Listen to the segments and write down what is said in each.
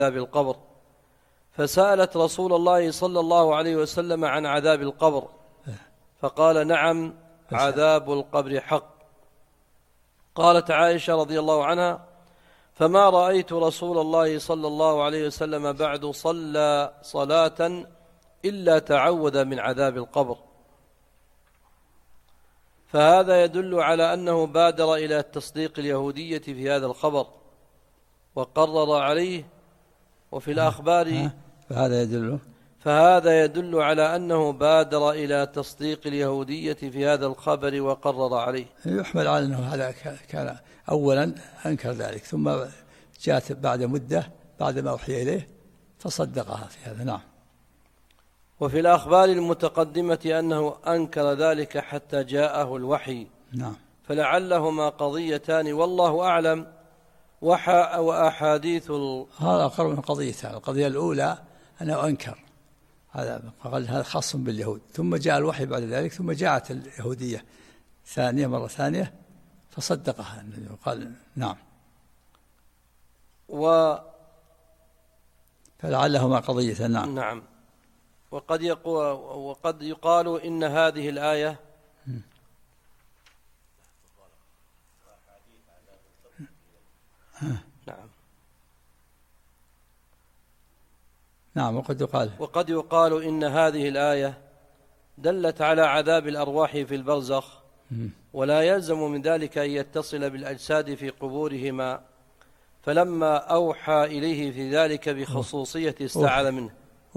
عذاب القبر، فسألت رسول الله صلى الله عليه وسلم عن عذاب القبر، فقال: نعم، عذاب القبر حق. قالت عائشة رضي الله عنها: فما رأيت رسول الله صلى الله عليه وسلم بعد صلى صلاة إلا تعوذ من عذاب القبر. فهذا يدل على أنه بادر إلى تصديق اليهودية في هذا الخبر وقرر عليه. وفي الأخبار فهذا يدل على أنه بادر إلى تصديق اليهودية في هذا الخبر وقرر عليه. يحمل على أنه هذا كان أولا أنكر ذلك، ثم جاءت بعد مدة بعد ما أوحي إليه فصدقها في هذا. نعم. وفي الأخبار المتقدمة أنه أنكر ذلك حتى جاءه الوحي. نعم. فلعلهما قضيتان والله أعلم. وأحاديث هذا أقرب من قضيتان. القضية الأولى أنه أنكر، هذا خاص باليهود، ثم جاء الوحي بعد ذلك، ثم جاءت اليهودية مرة ثانية فصدقها. قال نعم. فلعلهما قضية. نعم. نعم. وقد يقال إن هذه الآية نعم. وقد يقال إن هذه الآية دلت على عذاب الأرواح في البرزخ، ولا يلزم من ذلك أن يتصل بالأجساد في قبورهما، فلما أوحى إليه في ذلك بخصوصية استعاذ منه.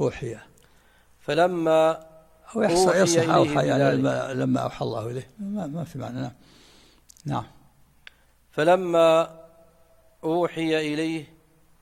فلما أوحى يعني لما أوحى الله إليه ما في معنى. نعم. فلما أوحي إليه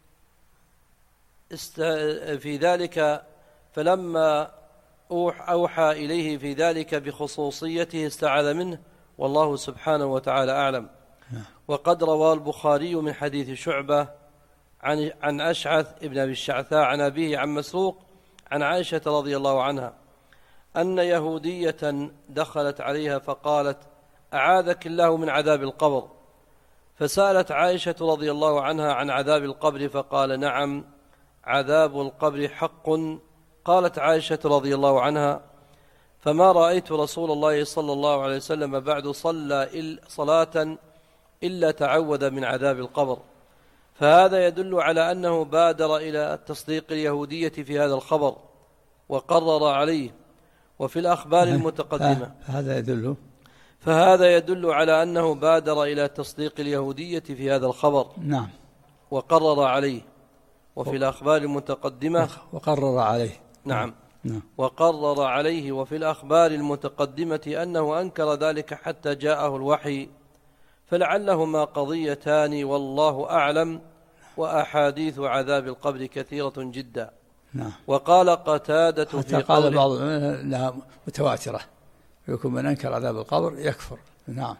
في ذلك فلما أوحى إليه في ذلك بخصوصيته استعاذ منه، والله سبحانه وتعالى أعلم. وقد روى البخاري من حديث شعبة عن أشعث ابن أبي الشعثاء عن أبيه عن مسروق عن عائشة رضي الله عنها أن يهودية دخلت عليها فقالت: أعاذك الله من عذاب القبر. فسألت عائشة رضي الله عنها عن عذاب القبر، فقال: نعم، عذاب القبر حق. قالت عائشة رضي الله عنها: فما رأيت رسول الله صلى الله عليه وسلم بعد صلى صلاة إلا تعوذ من عذاب القبر. فهذا يدل على أنه بادر إلى تصديق اليهودية في هذا الخبر وقرر عليه. وفي الأخبار المتقدمة فهذا يدل على أنه بادر إلى تصديق اليهودية في هذا الخبر. نعم. وقرر عليه. وفي الأخبار المتقدمة وقرر عليه. نعم. وقرر عليه. وفي الأخبار المتقدمة أنه أنكر ذلك حتى جاءه الوحي، فلعلهما قضيتان والله أعلم. وأحاديث عذاب القبر كثيرة جدا. نعم. وقال قتادة في قوله، قال بعض أنها متواترة، يكون من أنكر عذاب القبر يكفر. نعم.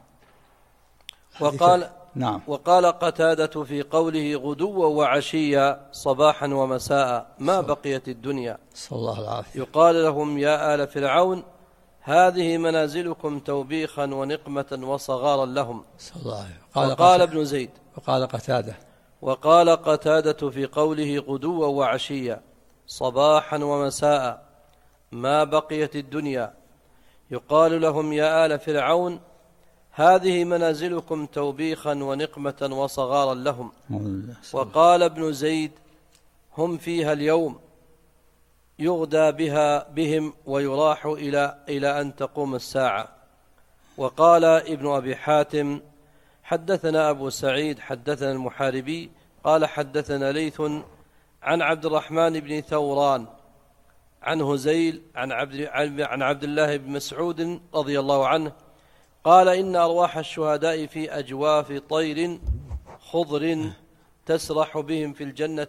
وقال قتادة في قوله: غدوا وعشيا صباحا ومساء ما بقيت الدنيا. صلى الله العافية. يقال لهم: يا آل فرعون هذه منازلكم توبيخا ونقمة وصغارا لهم. صلى الله عليه. وقال ابن زيد. وقال قتادة في قوله: غدوا وعشيا صباحا ومساء ما بقيت الدنيا. يقال لهم: يا آل فرعون هذه منازلكم توبيخا ونقمة وصغارا لهم. وقال ابن زيد: هم فيها اليوم يغدى بهم ويراح إلى أن تقوم الساعة. وقال ابن أبي حاتم: حدثنا أبو سعيد حدثنا المحاربي قال حدثنا ليث عن عبد الرحمن بن ثوران عن هزيل عن عبد الله بن مسعود رضي الله عنه قال: إن أرواح الشهداء في أجواف طير خضر تسرح بهم في الجنة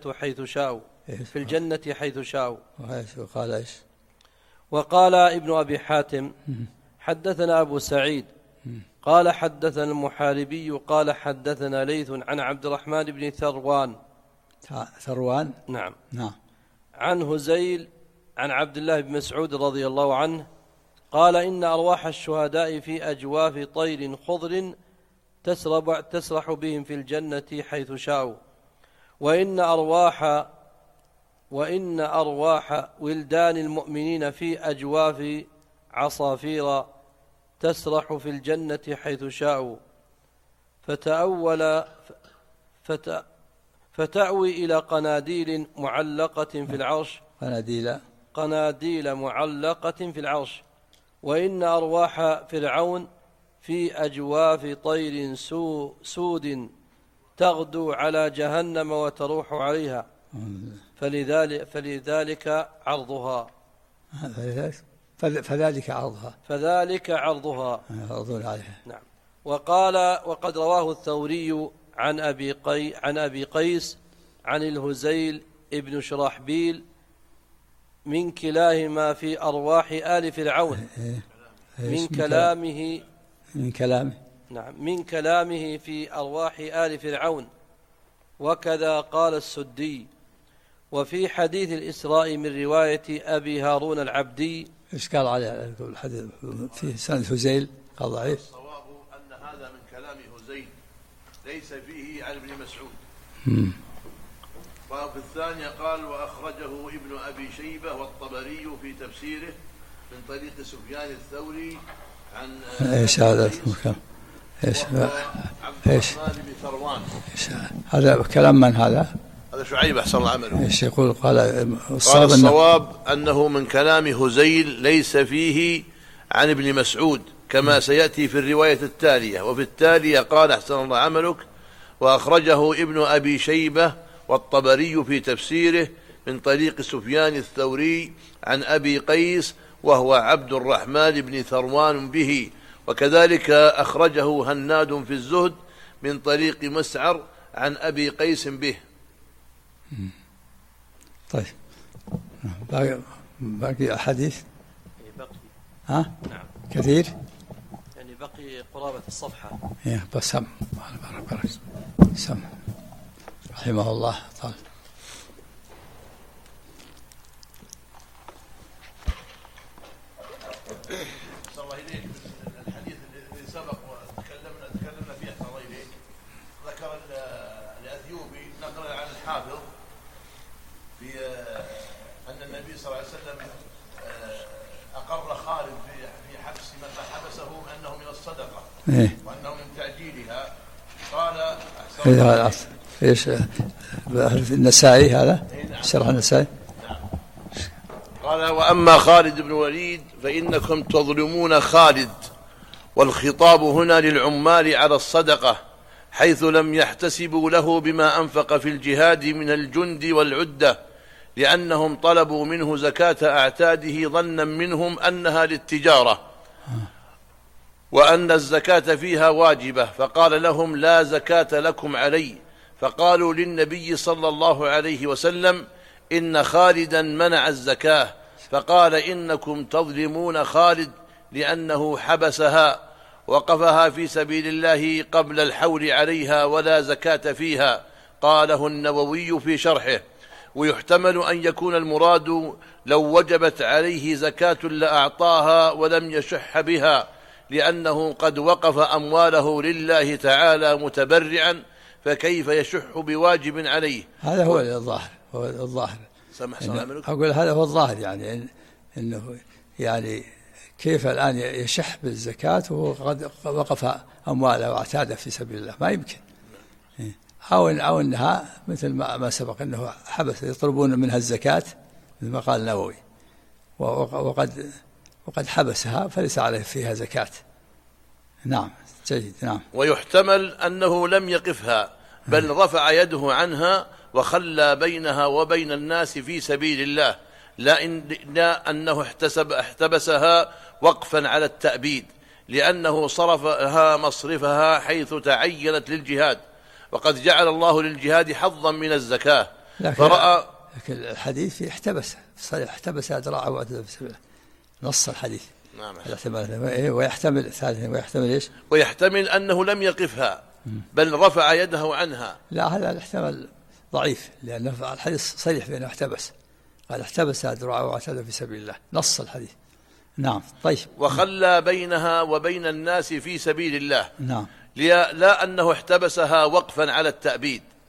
حيث شاءوا. وقال ابن أبي حاتم: حدثنا أبو سعيد قال حدثنا المحاربي قال حدثنا ليث عن عبد الرحمن بن ثروان نعم عن هزيل عن عبد الله بن مسعود رضي الله عنه قال: إن أرواح الشهداء في أجواف طير خضر تسرح بهم في الجنة حيث شاءوا، وإن أرواح وإن أرواح ولدان المؤمنين في أجواف عصافير تسرح في الجنة حيث شاءوا فتأوي إلى قناديل معلقة في العرش قناديل معلقة في العرش. وإن أرواح فرعون في أجواف طير سود تغدو على جهنم وتروح عليها فذلك عرضها. نعم. وقد رواه الثوري عن أبي قيس عن الهزيل ابن شرحبيل من كلاهما في أرواح آل فرعون من كلامه في أرواح آل فرعون. وكذا قال السدي. وفي حديث الإسراء من رواية أبي هارون العبدي إيش قال عليه الحديث فيه سند هزيل قال ضعيف. الصواب أن هذا من كلام هزيل ليس فيه عن ابن مسعود. وفي الثانية قال وأخرجه ابن أبي شيبة والطبري في تفسيره من طريق سفيان الثوري عن ايش هذا المكان ايش بن ثروان. هذا كلام من هذا شعيب أحسن الله عمله. ايش يقول؟ قال الصواب أنه من كلام هزيل ليس فيه عن ابن مسعود كما سيأتي في الرواية التالية. وفي التالية قال أحسن الله عملك وأخرجه ابن أبي شيبة والطبري في تفسيره من طريق سفيان الثوري عن أبي قيس وهو عبد الرحمن بن ثروان به. وكذلك أخرجه هناد في الزهد من طريق مسعر عن أبي قيس به. طيب باقي أحاديث نعم كثير يعني بقي قرابة الصفحة. بس سم رحمه الله طال. الحديث الذي سبق وتكلمنا فيه طويل ذكر الأثيوبي نقل عن الحافظ في أن النبي صلى الله عليه وسلم أقر خالد في حبس ما حبسه أنه من الصدقة وأنه من تأجيلها. قال ايش النسائي هذا شرح النسائي. قال وأما خالد بن وليد فإنكم تظلمون خالد. والخطاب هنا للعمال على الصدقة حيث لم يحتسبوا له بما أنفق في الجهاد من الجند والعدة لأنهم طلبوا منه زكاة أعتاده ظنا منهم أنها للتجارة وأن الزكاة فيها واجبة فقال لهم لا زكاة لكم علي. فقالوا للنبي صلى الله عليه وسلم إن خالدا منع الزكاة فقال إنكم تظلمون خالد لأنه حبسها وقفها في سبيل الله قبل الحول عليها ولا زكاة فيها. قاله النووي في شرحه. ويحتمل أن يكون المراد لو وجبت عليه زكاة لأعطاها ولم يشح بها لأنه قد وقف أمواله لله تعالى متبرعا فكيف يشح بواجب عليه. هذا هو الظاهر أقول هذا هو الظاهر يعني إنه يعني كيف الآن يشح بالزكاة وهو قد وقف أمواله واعتاد في سبيل الله ما يمكن. أو أنها مثل ما سبق أنه حبس يطلبون منها الزكاة مثل ما قال النووي وقد حبسها فليس عليه فيها زكاة. نعم جيد. نعم. ويحتمل أنه لم يقفها بل رفع يده عنها وخلى بينها وبين الناس في سبيل الله لا أنه احتبسها وقفا على التأبيد لأنه صرفها مصرفها حيث تعينت للجهاد وقد جعل الله للجهاد حظا من الزكاة. لكن الحديث في احتبس ذراعه وعتده في سبيل الله نص الحديث. نعم. ويحتمل ايش؟ ويحتمل أنه لم يقفها بل رفع يده عنها. لا هذا الاحتمال ضعيف لأن الحديث صريح بأنه احتبس قال احتبس ذراعه وعتده في سبيل الله نص الحديث. نعم. طيب. وخلى بينها وبين الناس في سبيل الله. نعم. لا أنه احتبسها وقفا على التأبيد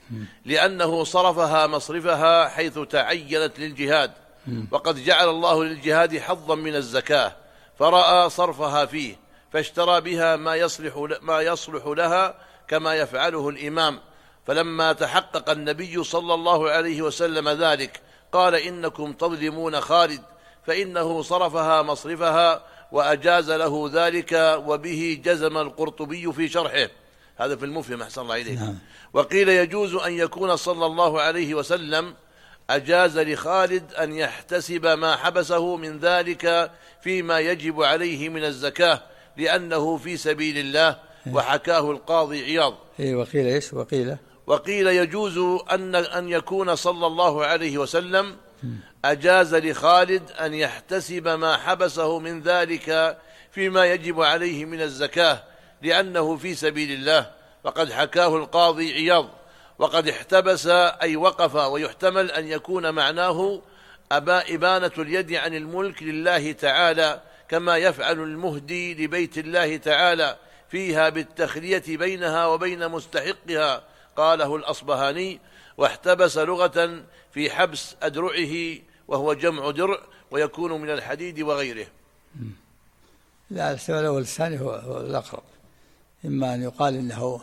لأنه صرفها مصرفها حيث تعينت للجهاد، وقد جعل الله للجهاد حظا من الزكاة، فرأى صرفها فيه فاشترى بها ما يصلح لها كما يفعله الإمام. فلما تحقق النبي صلى الله عليه وسلم ذلك قال: إنكم تظلمون خالد، فإنه صرفها مصرفها وأجاز له ذلك. وبه جزم القرطبي في شرحه، هذا في المفهم أحسن الله إليه. وقيل يجوز أن يكون صلى الله عليه وسلم أجاز لخالد أن يحتسب ما حبسه من ذلك فيما يجب عليه من الزكاة لأنه في سبيل الله، وحكاه القاضي عياض. وقيل إيش؟ وقيل يجوز أن يكون صلى الله عليه وسلم أجاز لخالد أن يحتسب ما حبسه من ذلك فيما يجب عليه من الزكاة لأنه في سبيل الله، وقد حكاه القاضي عياض. وقد احتبس أي وقف، ويحتمل أن يكون معناه إبانة اليد عن الملك لله تعالى، كما يفعل المهدي لبيت الله تعالى فيها بالتخلية بينها وبين مستحقها، قاله الأصبهاني. واحتبس لغة في حبس أدرعه، وهو جمع درع، ويكون من الحديد وغيره. لا، الاحتمال الأول والثاني هو الأقرب. إما أن يقال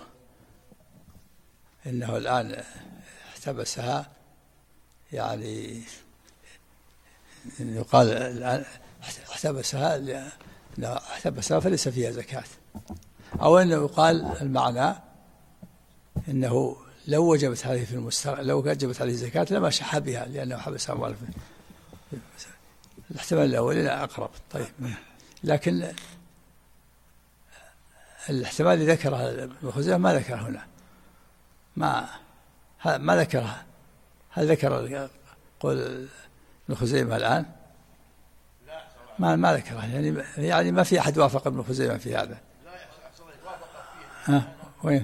إنه الآن احتبسها، يعني إن يقال الآن احتبسها فليس فيها زكاة، أو أنه يقال المعنى إنه لو وجبت هذه في المستقبل، لو وجبت هذه الزكاة لما شح بها لأنه حبسها أمواله. الاحتمال الأول أقرب. طيب، لكن الاحتمال اللي ذكره ابن خزيمة ما ذكره هنا، ما ذكرها. هل ذكر قول ابن خزيمة الآن؟ ما ذكره، يعني ما في أحد وافق ابن خزيمة في هذا. وين؟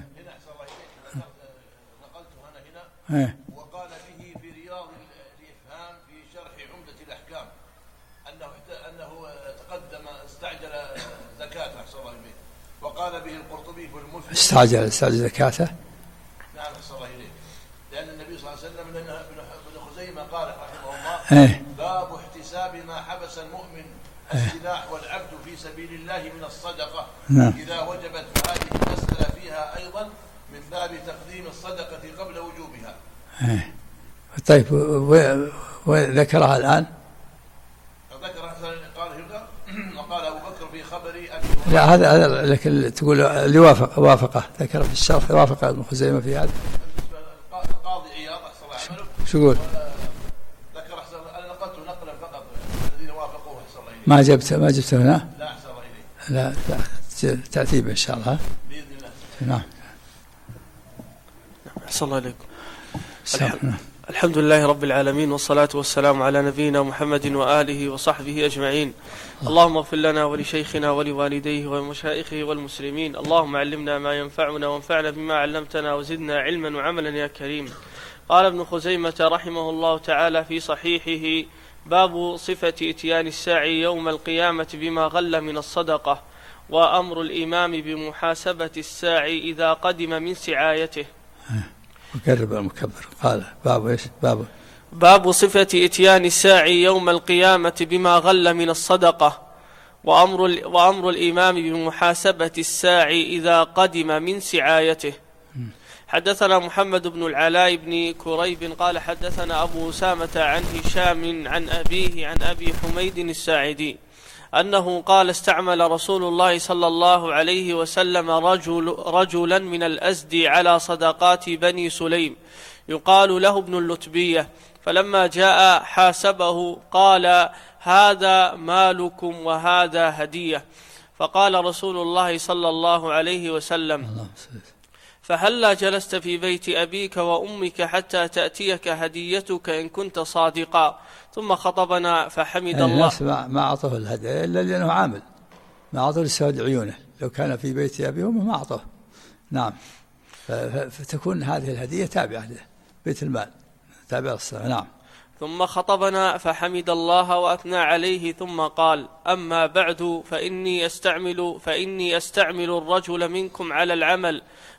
وقال به في رياض الإفهام في شرح عمدة الأحكام أنه تقدم استعجل زكاته أحسن الله إليه. وقال به القرطبي في المفهم استعجل زكاته. نعم أحسن الله إليه، لأن النبي صلى الله عليه وسلم ابن خزيمة قال رحمه الله: باب احتساب ما حبس المؤمن السلاح والعبد في سبيل الله من الصدقة. إذا وجبت فهذه المسألة فيها أيضا من باب تقديم الصدقة قبل وجوبها. طيب، وذكرها الآن؟ ذكر قال هنا وقال أبو بكر في خبر أبي. لا، هذا لكن تقول اللي وافقه ذكر في الشرح، وافق ابن خزيمة في هذا. القاضي عياض أحسن الله عمله. شو يقول؟ ذكر أحسن، أنا نقلت نقلا فقط الذين وافقوه أحسن الله إليه. ما جبته هنا؟ لا أحسن الله إليه. لا ترتيب إن شاء الله. بإذن الله. نعم. أحسن الله عليكم. الحمد لله رب العالمين، والصلاة والسلام على نبينا محمد وآله وصحبه أجمعين. اللهم اغفر لنا ولشيخنا ولوالديه ومشايخه والمسلمين. اللهم علمنا ما ينفعنا وانفعنا بما علمتنا وزدنا علما وعملا يا كريم. قال ابن خزيمة رحمه الله تعالى في صحيحه: باب صفة إتيان الساعي يوم القيامة بما غل من الصدقة، وأمر الإمام بمحاسبة الساعي إذا قدم من سعايته. مكرب المكبر. قال باب ايش؟ باب صفة إتيان الساعي يوم القيامة بما غل من الصدقة، وأمر الإمام بمحاسبة الساعي إذا قدم من سعايته. حدثنا محمد بن العلاء بن كريب قال حدثنا أبو أسامة عن هشام عن أبيه عن أبي حميد الساعدي أنه قال: استعمل رسول الله صلى الله عليه وسلم رجلا من الأزدي على صدقات بني سليم يقال له ابن اللتبية، فلما جاء حاسبه قال: هذا مالكم وهذا هدية. فقال رسول الله صلى الله عليه وسلم: فهلا جلست في بيت أبيك وأمك حتى تأتيك هديتك إن كنت صادقا. ثم خطبنا فحمد الله. ما أعطوه الهدية إلا لأنه عامل، ما أعطوه لسواد عيونه. لو كان في بيت أبي وأمه ما أعطوه. نعم، فتكون هذه الهدية تابعة لبيت المال، تابعة للصلاة. نعم. ثم خطبنا فحمد الله وأثنى عليه، ثم قال: أما بعد فإني أستعمل الرجل منكم على العمل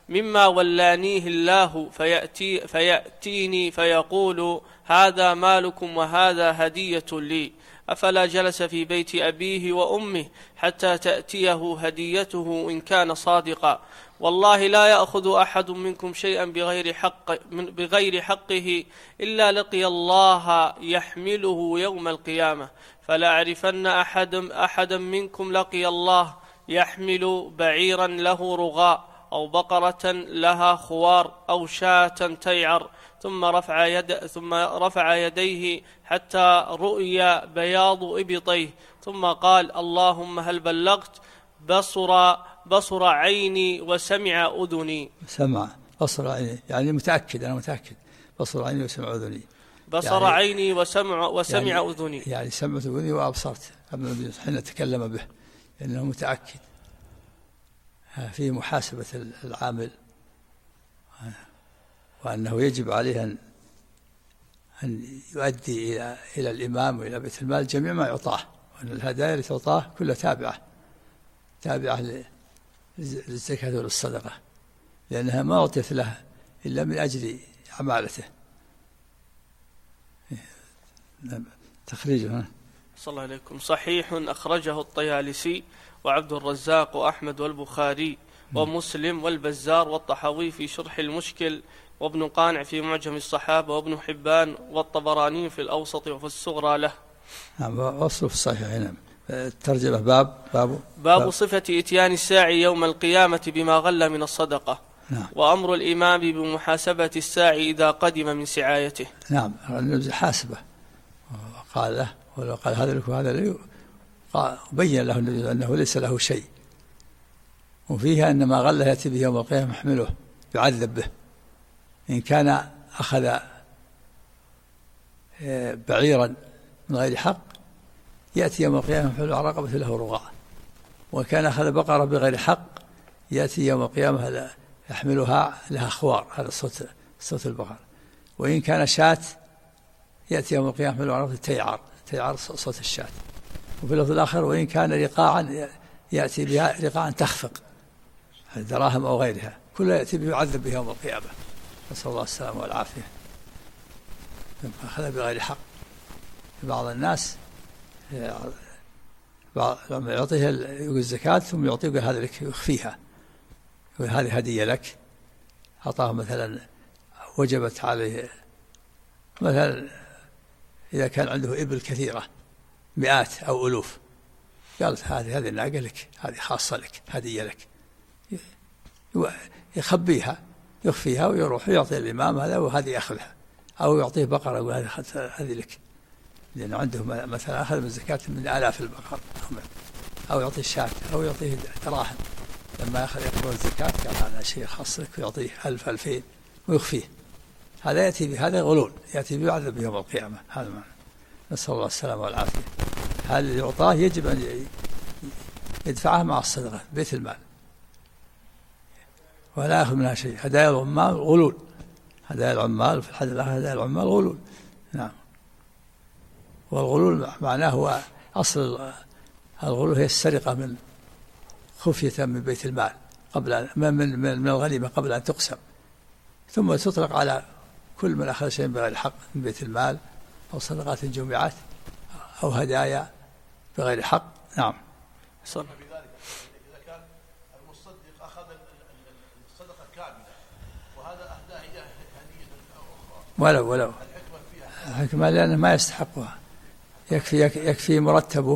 مما ولانيه الله فيأتيني فيقول هذا مالكم وهذا هدية لي، أفلا جلس في بيت أبيه وأمه حتى تأتيه هديته إن كان صادقا؟ والله لا يأخذ أحد منكم شيئا بغير حقه إلا لقي الله يحمله يوم القيامة، فلا أعرفن أحدا منكم لقي الله يحمل بعيرا له رغاء أو بقرة لها خوار أو شاة تيعر ثم رفع يديه حتى رؤي بياض إبطيه ثم قال اللهم هل بلغت؟ بصر عيني وسمع أذني. بصر عيني يعني متأكد، أنا متأكد. بصر عيني وسمع أذني، بصر يعني عيني وسمع يعني أذني، يعني سمعت أذني وأبصرت حين تكلم به، لأنه متأكد. في محاسبة العامل، وأنه يجب عليه أن يؤدي إلى الإمام وإلى بيت المال جميع ما يعطاه، وأن الهدايا التي تعطاه كلها تابعة للزكاة وللصدقة، لأنها ما أعطيت له إلا من أجل عمالته. تخريجه صلى الله عليكم. صحيح أخرجه الطيالسي وعبد الرزاق وأحمد والبخاري ومسلم والبزار والطحاوي في شرح المشكل، وابن قانع في معجم الصحابة، وابن حبان والطبراني في الأوسط وفي الصغرى له. وصله في الصحيح. نعم. الترجمة باب صفة إتيان الساعي يوم القيامة بما غل من الصدقة. نعم. وأمر الإمام بمحاسبة الساعي إذا قدم من سعايته. نعم، حاسبه قال له، ولو قال هذا لك وهذا لي، بين له النبي أنه ليس له شيء، وفيها أن ما غله يأتي به يوم القيامة يحمله يعذب به. إن كان أخذ بعيرا من غير حق يأتي يوم القيامة يحمله على رقبة له رغاء، وكان أخذ بقرة بغير حق يأتي يوم القيامة يحملها لها خوار، هذا صوت البقر. وإن كان شاة يأتي يوم القيامة يحمله على رقبة تيعر صوت الشاة. وفي اللفظ الآخر وإن كان رقاعا يأتي بها رقاعا تخفق، دراهم أو غيرها، كلها يأتي به يعذب به يوم القيامة، نسأل الله السلامة والعافية. أخذ بغير حق. بعض الناس لما يعطيه يقول الزكاة ثم يعطيه يقول هذا لك، يخفيها، يقول هذه هدية لك. أعطاه مثلا وجبت عليه مثلا إذا كان عنده إبل كثيرة مئات أو ألوف، قالت هذه الناقة لك، هذه خاصة لك، هدية لك، يخفيها ويروح يعطي الإمام هذا وهذه أخذها، أو يعطيه بقرة يقول هذه لك، لأنه عنده مثلا أخذ من الزكاة من آلاف البقر، أو يعطيه شاة أو يعطيه دراهم. لما يقبل الزكاة قال هذا شيء خاص لك، ويعطيه 1000 2000 ويخفيه. هذا يأتي بهذا غلول، يأتي بيعذب يوم القيامة. هذا معنى. نسأل الله السلامة والعافية. هذا اللي يعطاه يجب أن يدفعها مع الصدقة بيت المال، ولا يأخذ منها شيء. هدايا العمال غلول، هدايا العمال في الحديث الآخر هدايا العمال غلول. نعم. والغلول معناه هو أصل الغلول هي السرقة من خفية من بيت المال قبل من الغنيمة قبل أن تقسم، ثم تطلق على كل من أخذ شيء بغير حق من بيت المال أو صدقات جمعات أو هدايا بغير حق. نعم. بذلك إذا كان المصدق أخذ الصدقة كاملة وهذا أهداه هدية أخرى، ولو الحكمة لأنه ما يستحقها، يكفي مرتبه،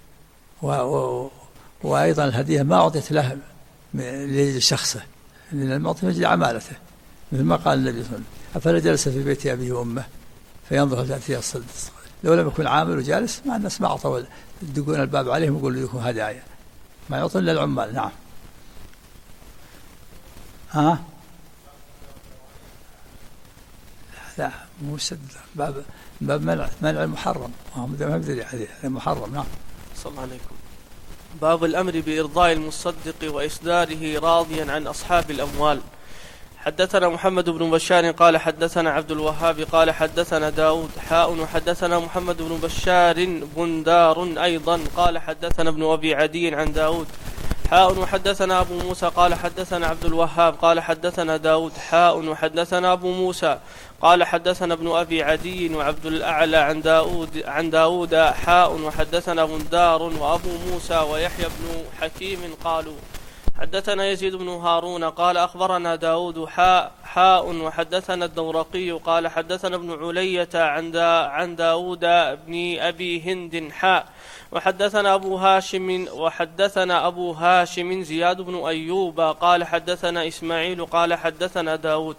وأيضا الهدية ما أعطيت له لشخصه، لأن المعطي مجل عمالته، مثل ما قال النبي صلى الله عليه وسلم أفلا جلس في بيت أبيه وأمه فينظر هل تأتيه الصدقة. لو لم يكن عامل وجالس مع الناس ما أعطوا، يدقون الباب عليهم ويقولوا لكم هدايا، ما يعطون إلا العمال. نعم. لا مو سد، باب منع المحرم، ما يدري عليه المحرم. نعم. صلى الله عليكم. باب الأمر بإرضاء المصدق وإصداره راضيا عن أصحاب الأموال. حدثنا محمد بن بشار قال حدثنا عبد الوهاب قال حدثنا داود وحدثنا محمد بن بشار بندار أيضا قال حدثنا ابن أبي عدي عن داود وحدثنا أبو موسى قال حدثنا عبد الوهاب قال حدثنا داود وحدثنا أبو موسى قال حدثنا ابن أبي عدي وعبد الأعلى عن داود وحدثنا بندار وأبو موسى ويحيى بن حكيم قالوا حدثنا يزيد بن هارون قال أخبرنا داود وحدثنا الدورقي قال حدثنا ابن علية عن داود بن أبي هند وحدثنا أبو هاشم زياد بن أيوب قال حدثنا إسماعيل قال حدثنا داود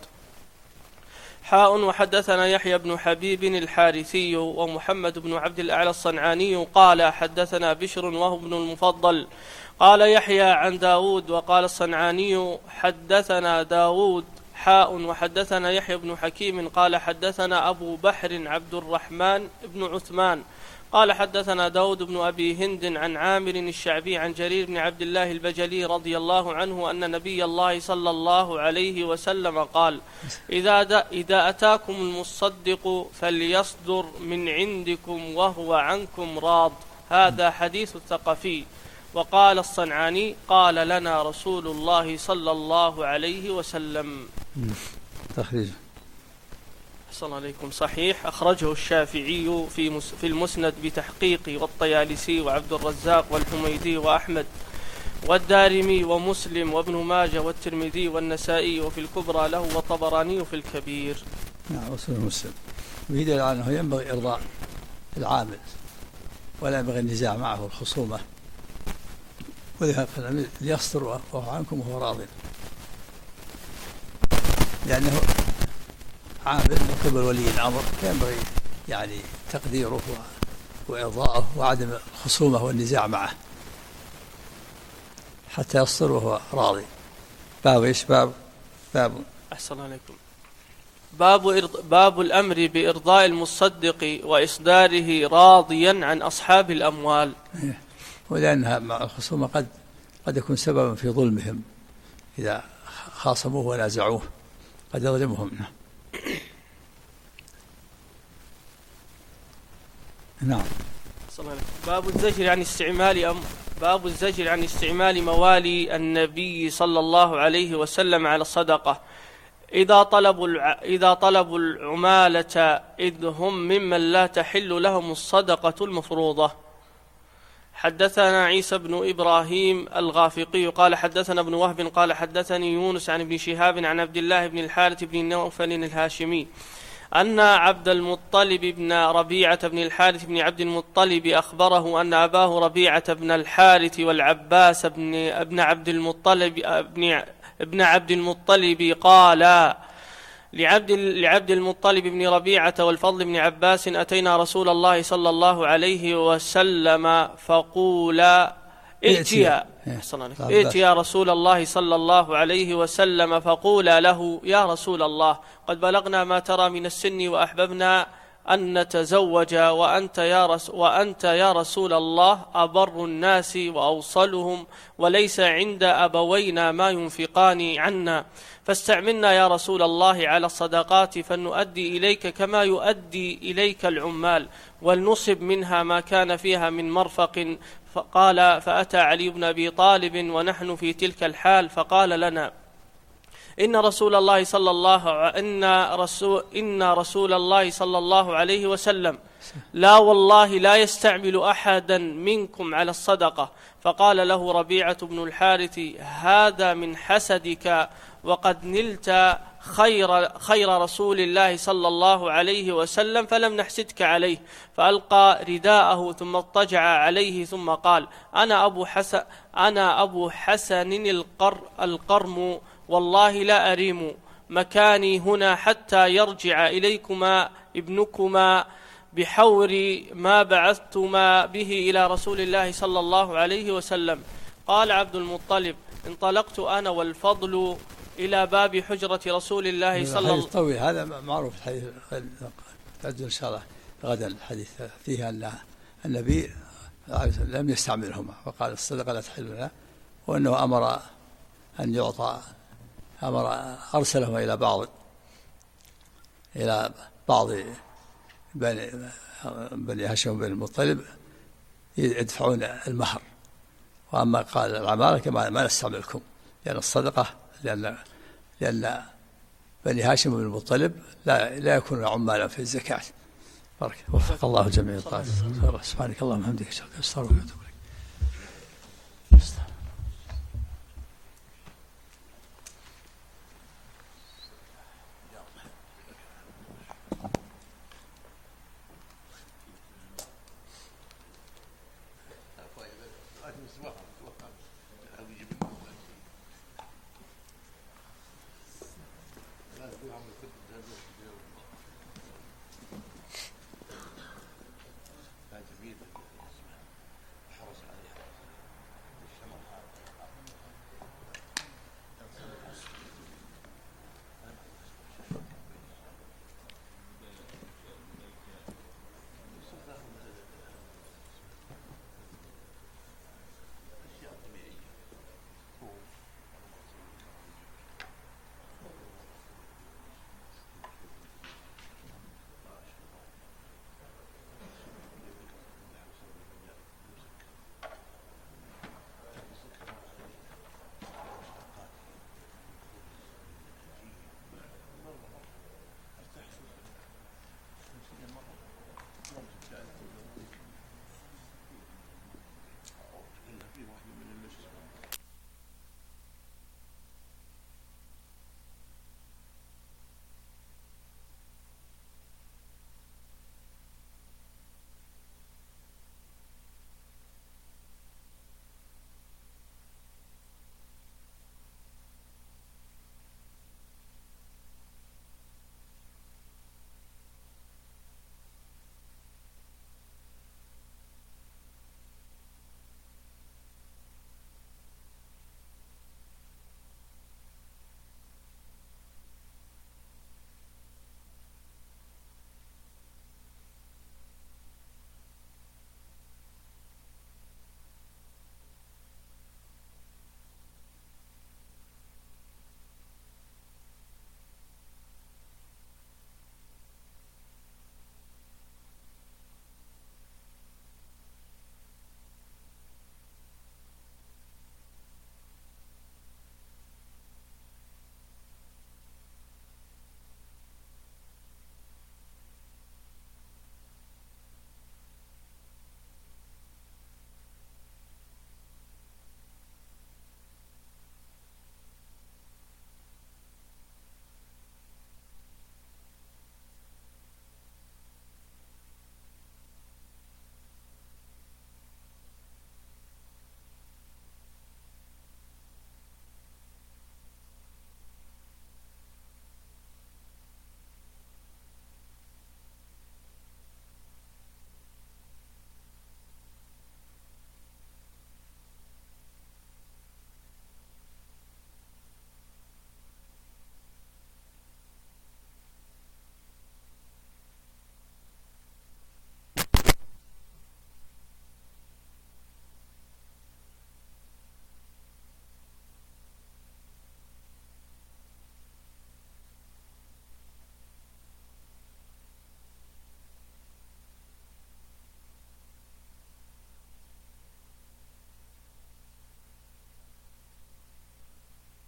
وحدثنا يحيى بن حبيب الحارثي ومحمد بن عبد الأعلى الصنعاني قال حدثنا بشر وهو ابن المفضل قال يحيى عن داود وقال الصنعاني حدثنا داود وحدثنا يحيى بن حكيم قال حدثنا أبو بحر عبد الرحمن بن عثمان قال حدثنا داود بن أبي هند عن عامر الشعبي عن جرير بن عبد الله البجلي رضي الله عنه أن نبي الله صلى الله عليه وسلم قال إذا أتاكم المصدق فليصدر من عندكم وهو عنكم راض. هذا حديث الثقفي. وقال الصنعاني قال لنا رسول الله صلى الله عليه وسلم. تخريج صلى الله عليكم. صحيح. أخرجه الشافعي في المسند بتحقيق والطيالسي وعبد الرزاق والحميدي وأحمد والدارمي ومسلم وابن ماجه والترمذي والنسائي وفي الكبرى له والطبراني في الكبير. نعم. وصل مسلم. ويدل على أنه ينبغي إرضاء العامل ولا ينبغي النزاع معه الخصومة، ليصدر وهو عنكم وهو راض، لأنه عامل من قبل ولي الأمر فينبغي يعني تقديره وإرضاءه وعدم الخصومة والنزاع معه حتى يصدر وهو راضي. باب إيش؟ باب أحسن عليكم. باب الأمر بإرضاء المصدق وإصداره راضيا عن أصحاب الأموال. ولأنها مع الخصومة قد يكون سببا في ظلمهم إذا خاصموه ونازعوه، قد يظلمهم. نعم. باب الزجر عن استعمال موالي النبي صلى الله عليه وسلم على الصدقة إذا طلبوا العمالة إذ هم ممن لا تحل لهم الصدقة المفروضة. حدثنا عيسى بن إبراهيم الغافقي قال حدثنا ابن وهب قال حدثني يونس عن ابن شهاب عن عبد الله بن الحارث بن نوفل الهاشمي أن عبد المطلب بن ربيعة بن الحارث بن عبد المطلب أخبره أن أباه ربيعة بن الحارث والعباس ابن عبد المطلب قال لعبد المطلب بن ربيعة والفضل بن عباس أتينا رسول الله صلى الله عليه وسلم فقولا ائتيا رسول الله صلى الله عليه وسلم فقولا له يا رسول الله قد بلغنا ما ترى من السن وأحببنا أن نتزوج وأنت يا رسول الله أبر الناس وأوصلهم وليس عند أبوينا ما ينفقان عنا فاستعملنا يا رسول الله على الصدقات فنؤدي إليك كما يؤدي إليك العمال ولنصب منها ما كان فيها من مرفق. فقال فأتى علي بن أبي طالب ونحن في تلك الحال فقال لنا إن رسول الله صلى الله عليه وسلم لا والله لا يستعمل أحدا منكم على الصدقة. فقال له ربيعة بن الحارث هذا من حسدك وقد نلت خير رسول الله صلى الله عليه وسلم فلم نحسدك عليه. فألقى رداءه ثم اضطجع عليه ثم قال أنا أبو حسن القرم والله لا أريم مكاني هنا حتى يرجع إليكما ابنكما بحور ما بعثتما به إلى رسول الله صلى الله عليه وسلم. قال عبد المطلب انطلقت أنا والفضل إلى باب حجرة رسول الله صلى الله عليه وسلم. طويل هذا معروف الحديث تعد إن شاء الله غدا. الحديث فيها أن النبي لم يستعملهما وقال الصدقة لا تحل لنا، وأنه أمر أن يعطى أرسلهم إلى بعض بني هاشم بن المطلب يدفعون المهر وأما قال العمالة ما نستعملكم، لأن الصدقة لأن بني هاشم بن المطلب لا يكون عمالا في الزكاة. بارك وفق الله جميع الطاعات. سبحانك اللهم وبحمدك أشهد أن لا إله إلا أنت أستغفرك وأتوب إليك.